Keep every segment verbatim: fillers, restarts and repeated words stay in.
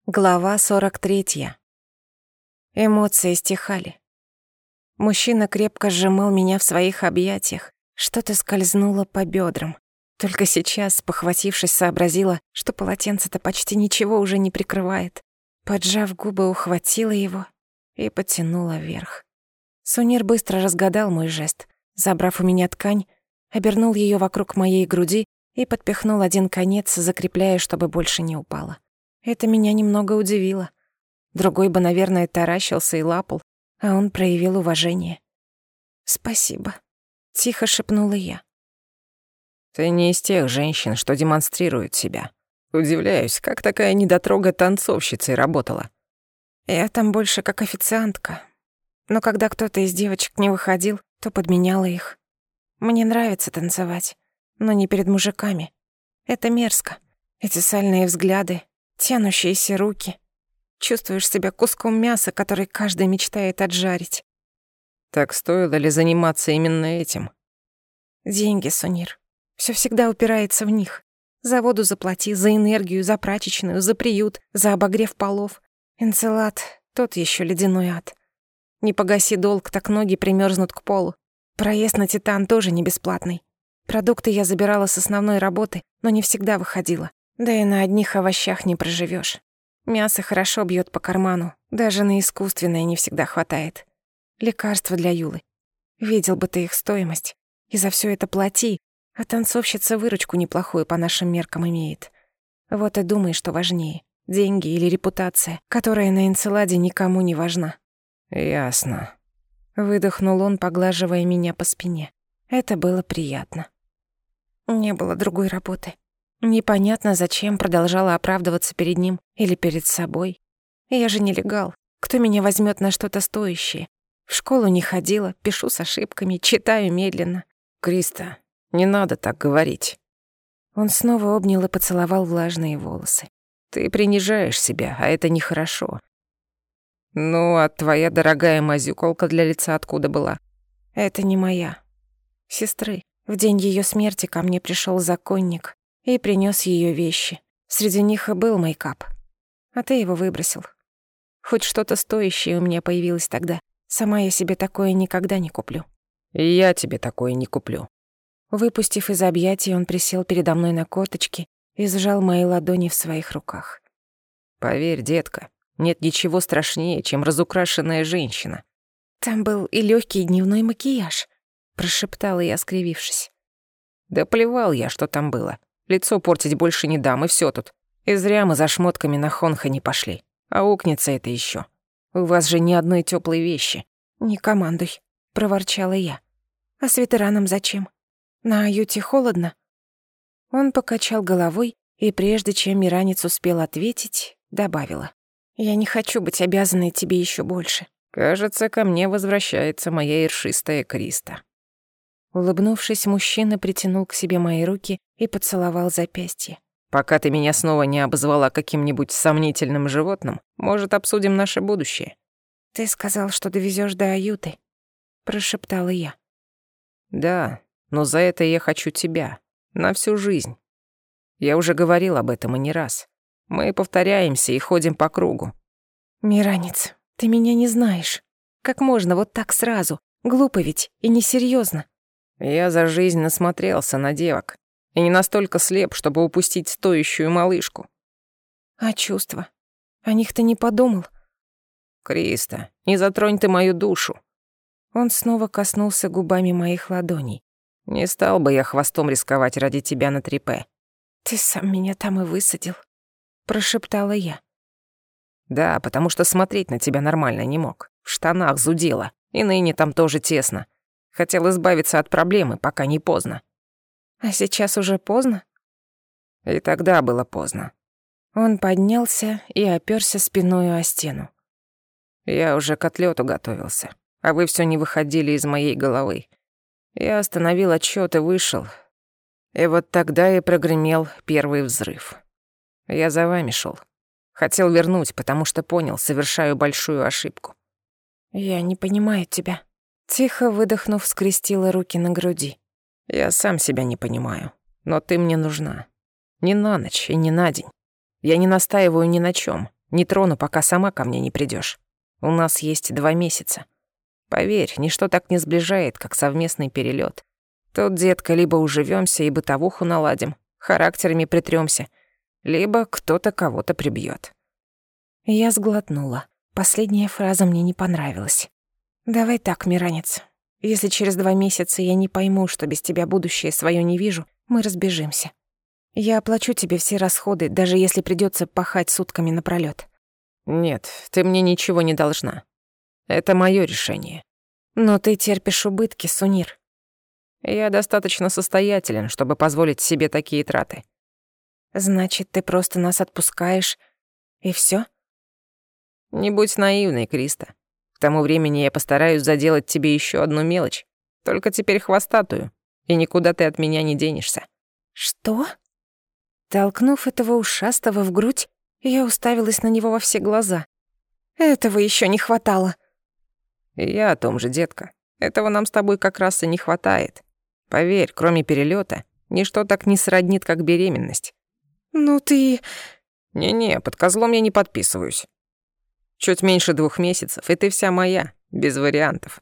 Глава сорок третья. Эмоции стихали. Мужчина крепко сжимал меня в своих объятиях. Что-то скользнуло по бедрам. Только сейчас, спохватившись, сообразила, что полотенце-то почти ничего уже не прикрывает. Поджав губы, ухватила его и потянула вверх. Сунир быстро разгадал мой жест. Забрав у меня ткань, обернул ее вокруг моей груди и подпихнул один конец, закрепляя, чтобы больше не упало. Это меня немного удивило. Другой бы, наверное, таращился и лапал, а он проявил уважение. «Спасибо», — тихо шепнула я. «Ты не из тех женщин, что демонстрируют себя. Удивляюсь, как такая недотрога танцовщицей работала». Я там больше как официантка. Но когда кто-то из девочек не выходил, то подменяла их. Мне нравится танцевать, но не перед мужиками. Это мерзко. Эти сальные взгляды, тянущиеся руки. Чувствуешь себя куском мяса, который каждый мечтает отжарить. Так стоило ли заниматься именно этим? Деньги, Сунир. Всё всегда упирается в них. За воду заплати, за энергию, за прачечную, за приют, за обогрев полов. Энцелад — тот ещё ледяной ад. Не погаси долг, так ноги примёрзнут к полу. Проезд на Титан тоже не бесплатный. Продукты я забирала с основной работы, но не всегда выходила. Да и на одних овощах не проживёшь. Мясо хорошо бьёт по карману, даже на искусственное не всегда хватает. Лекарства для Юлы. Видел бы ты их стоимость. И за всё это плати, а танцовщица выручку неплохую по нашим меркам имеет. Вот и думай, что важнее, деньги или репутация, которая на Энцеладе никому не важна. Ясно. Выдохнул он, поглаживая меня по спине. Это было приятно. Не было другой работы. Непонятно, зачем продолжала оправдываться перед ним или перед собой. Я же нелегал. Кто меня возьмет на что-то стоящее? В школу не ходила, пишу с ошибками, читаю медленно. Криста, не надо так говорить. Он снова обнял и поцеловал влажные волосы. Ты принижаешь себя, а это нехорошо. Ну, а твоя дорогая мазюколка для лица откуда была? Это не моя. Сестры. В день ее смерти ко мне пришел законник и принес ее вещи. Среди них и был мейкап. А ты его выбросил. Хоть что-то стоящее у меня появилось тогда. Сама я себе такое никогда не куплю. И я тебе такое не куплю. Выпустив из объятий, он присел передо мной на корточки и сжал мои ладони в своих руках. Поверь, детка, нет ничего страшнее, чем разукрашенная женщина. Там был и легкий дневной макияж, прошептала я, скривившись. Да плевал я, что там было. Лицо портить больше не дам, и все тут. И зря мы за шмотками на Хонха не пошли. Аукнется это еще. У вас же ни одной теплой вещи. Не командуй, проворчала я. А с ветераном зачем? На Аюте холодно? Он покачал головой, и прежде чем Миранец успел ответить, добавила. Я не хочу быть обязанной тебе еще больше. Кажется, ко мне возвращается моя ершистая Криста. Улыбнувшись, мужчина притянул к себе мои руки и поцеловал запястье. Пока ты меня снова не обозвала каким-нибудь сомнительным животным, может, обсудим наше будущее? Ты сказал, что довезёшь до Аюты, прошептала я. Да, но за это я хочу тебя. На всю жизнь. Я уже говорил об этом и не раз. Мы повторяемся и ходим по кругу. Миранец, ты меня не знаешь. Как можно вот так сразу? Глупо ведь и несерьёзно. Я за жизнь насмотрелся на девок. И не настолько слеп, чтобы упустить стоящую малышку. А чувства? О них ты не подумал? Криста, не затронь ты мою душу. Он снова коснулся губами моих ладоней. Не стал бы я хвостом рисковать ради тебя на трипе. Ты сам меня там и высадил, прошептала я. Да, потому что смотреть на тебя нормально не мог. В штанах зудело, и ныне там тоже тесно. Хотел избавиться от проблемы, пока не поздно. А сейчас уже поздно? И тогда было поздно. Он поднялся и опёрся спиною о стену. Я уже к отлёту готовился, а вы всё не выходили из моей головы. Я остановил отсчёт и вышел. И вот тогда и прогремел первый взрыв. Я за вами шёл. Хотел вернуть, потому что понял, совершаю большую ошибку. Я не понимаю тебя. Тихо выдохнув, скрестила руки на груди. Я сам себя не понимаю, но ты мне нужна. Не на ночь и не на день. Я не настаиваю ни на чём. Не трону, пока сама ко мне не придёшь. У нас есть два месяца. Поверь, ничто так не сближает, как совместный перелёт. Тут, детка, либо уживёмся и бытовуху наладим, характерами притрёмся, либо кто-то кого-то прибьёт». Я сглотнула. Последняя фраза мне не понравилась. «Давай так, Миранец. Если через два месяца я не пойму, что без тебя будущее своё не вижу, мы разбежимся. Я оплачу тебе все расходы, даже если придётся пахать сутками напролёт». «Нет, ты мне ничего не должна. Это моё решение». «Но ты терпишь убытки, Сунир». «Я достаточно состоятелен, чтобы позволить себе такие траты». «Значит, ты просто нас отпускаешь, и всё?» «Не будь наивной, Криста. К тому времени я постараюсь заделать тебе ещё одну мелочь, только теперь хвостатую, и никуда ты от меня не денешься». «Что?» Толкнув этого ушастого в грудь, я уставилась на него во все глаза. Этого ещё не хватало. И я о том же, детка. Этого нам с тобой как раз и не хватает. Поверь, кроме перелёта, ничто так не сроднит, как беременность. «Ну ты...» «Не-не, под козлом я не подписываюсь. Чуть меньше двух месяцев, и ты вся моя, без вариантов».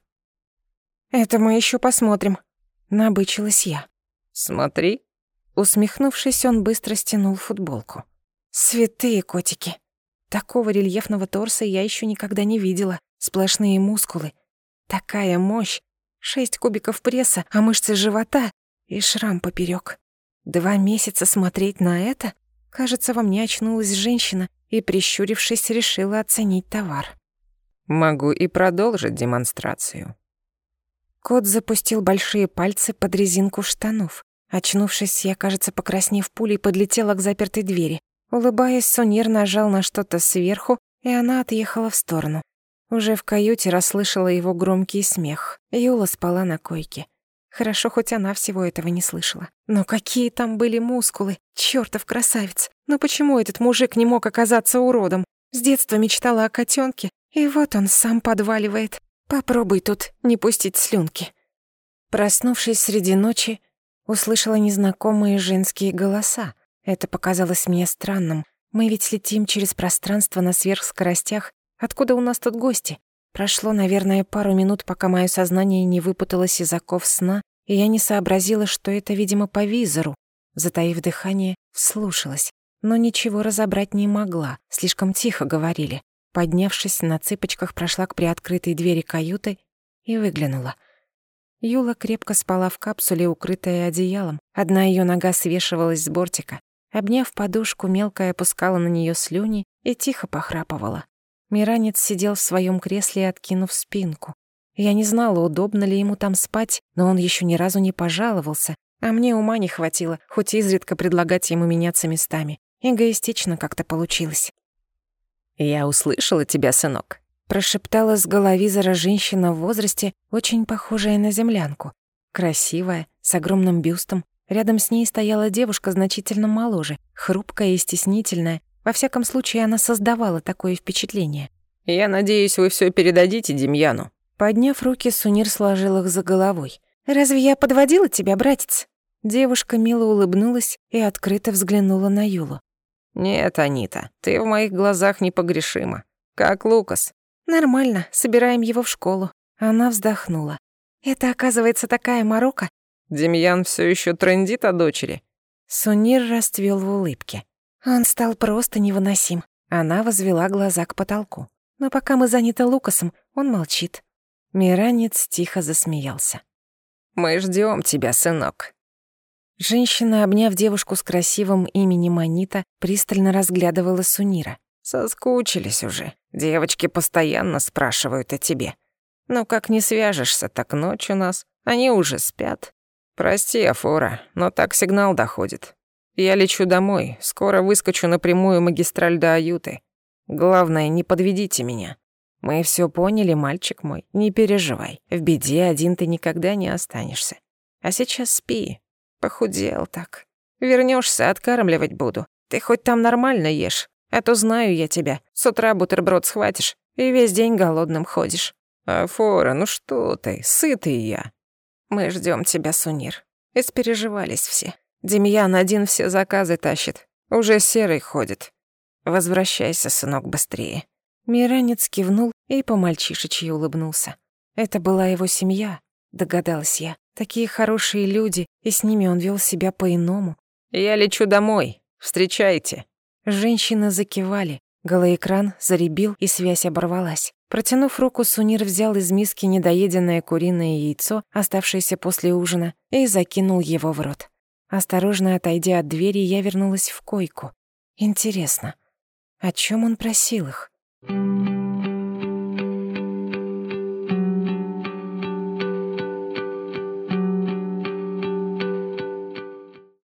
«Это мы ещё посмотрим», — набычилась я. «Смотри». Усмехнувшись, он быстро стянул футболку. «Святые котики! Такого рельефного торса я ещё никогда не видела. Сплошные мускулы. Такая мощь. Шесть кубиков пресса, а мышцы живота и шрам поперёк. Два месяца смотреть на это? Кажется, во мне очнулась женщина и, прищурившись, решила оценить товар». «Могу и продолжить демонстрацию». Кот запустил большие пальцы под резинку штанов. Очнувшись, я, кажется, покраснев пулей, подлетела к запертой двери. Улыбаясь, Сунир нажал на что-то сверху, и она отъехала в сторону. Уже в каюте расслышала его громкий смех. Юла спала на койке. Хорошо, хоть она всего этого не слышала. Но какие там были мускулы! Чёртов красавец! Но почему этот мужик не мог оказаться уродом? С детства мечтала о котёнке, и вот он сам подваливает. Попробуй тут не пустить слюнки. Проснувшись среди ночи, услышала незнакомые женские голоса. Это показалось мне странным. Мы ведь летим через пространство на сверхскоростях. Откуда у нас тут гости? Прошло, наверное, пару минут, пока моё сознание не выпуталось из оков сна, и я не сообразила, что это, видимо, по визору. Затаив дыхание, вслушалась, но ничего разобрать не могла, слишком тихо говорили. Поднявшись на цыпочках, прошла к приоткрытой двери каюты и выглянула. Юла крепко спала в капсуле, укрытая одеялом. Одна её нога свешивалась с бортика. Обняв подушку, мелкая опускала на неё слюни и тихо похрапывала. Миранец сидел в своём кресле, откинув спинку. Я не знала, удобно ли ему там спать, но он ещё ни разу не пожаловался, а мне ума не хватило, хоть изредка предлагать ему меняться местами. Эгоистично как-то получилось. «Я услышала тебя, сынок», — прошептала с головизора женщина в возрасте, очень похожая на землянку. Красивая, с огромным бюстом. Рядом с ней стояла девушка значительно моложе, хрупкая и стеснительная. Во всяком случае, она создавала такое впечатление. «Я надеюсь, вы всё передадите Демьяну». Подняв руки, Сунир сложил их за головой. «Разве я подводила тебя, братец?» Девушка мило улыбнулась и открыто взглянула на Юлу. «Нет, Анита, ты в моих глазах непогрешима. Как Лукас». «Нормально, собираем его в школу». Она вздохнула. «Это, оказывается, такая морока». «Демьян всё ещё трындит о дочери». Сунир расцвёл в улыбке. Он стал просто невыносим. Она возвела глаза к потолку. Но пока мы заняты Лукасом, он молчит. Миранец тихо засмеялся. «Мы ждём тебя, сынок». Женщина, обняв девушку с красивым именем Анита, пристально разглядывала Сунира. «Соскучились уже. Девочки постоянно спрашивают о тебе. Но как не свяжешься, так ночь у нас. Они уже спят. Прости, Афора, но так сигнал доходит. Я лечу домой, скоро выскочу на прямую магистраль до Аюты. Главное, не подведите меня. Мы всё поняли, мальчик мой, не переживай. В беде один ты никогда не останешься. А сейчас спи. Похудел так. Вернёшься, откармливать буду. Ты хоть там нормально ешь, а то знаю я тебя. С утра бутерброд схватишь и весь день голодным ходишь». «Афора, ну что ты, сытый я». «Мы ждём тебя, Сунир». Испереживались все. Демьян один все заказы тащит. Уже серый ходит. Возвращайся, сынок, быстрее». Миранец кивнул и по-мальчишечьи улыбнулся. Это была его семья, догадалась я. Такие хорошие люди, и с ними он вел себя по-иному. «Я лечу домой. Встречайте». Женщины закивали. Голоэкран заребил, и связь оборвалась. Протянув руку, Сунир взял из миски недоеденное куриное яйцо, оставшееся после ужина, и закинул его в рот. Осторожно отойдя от двери, я вернулась в койку. Интересно, о чем он просил их?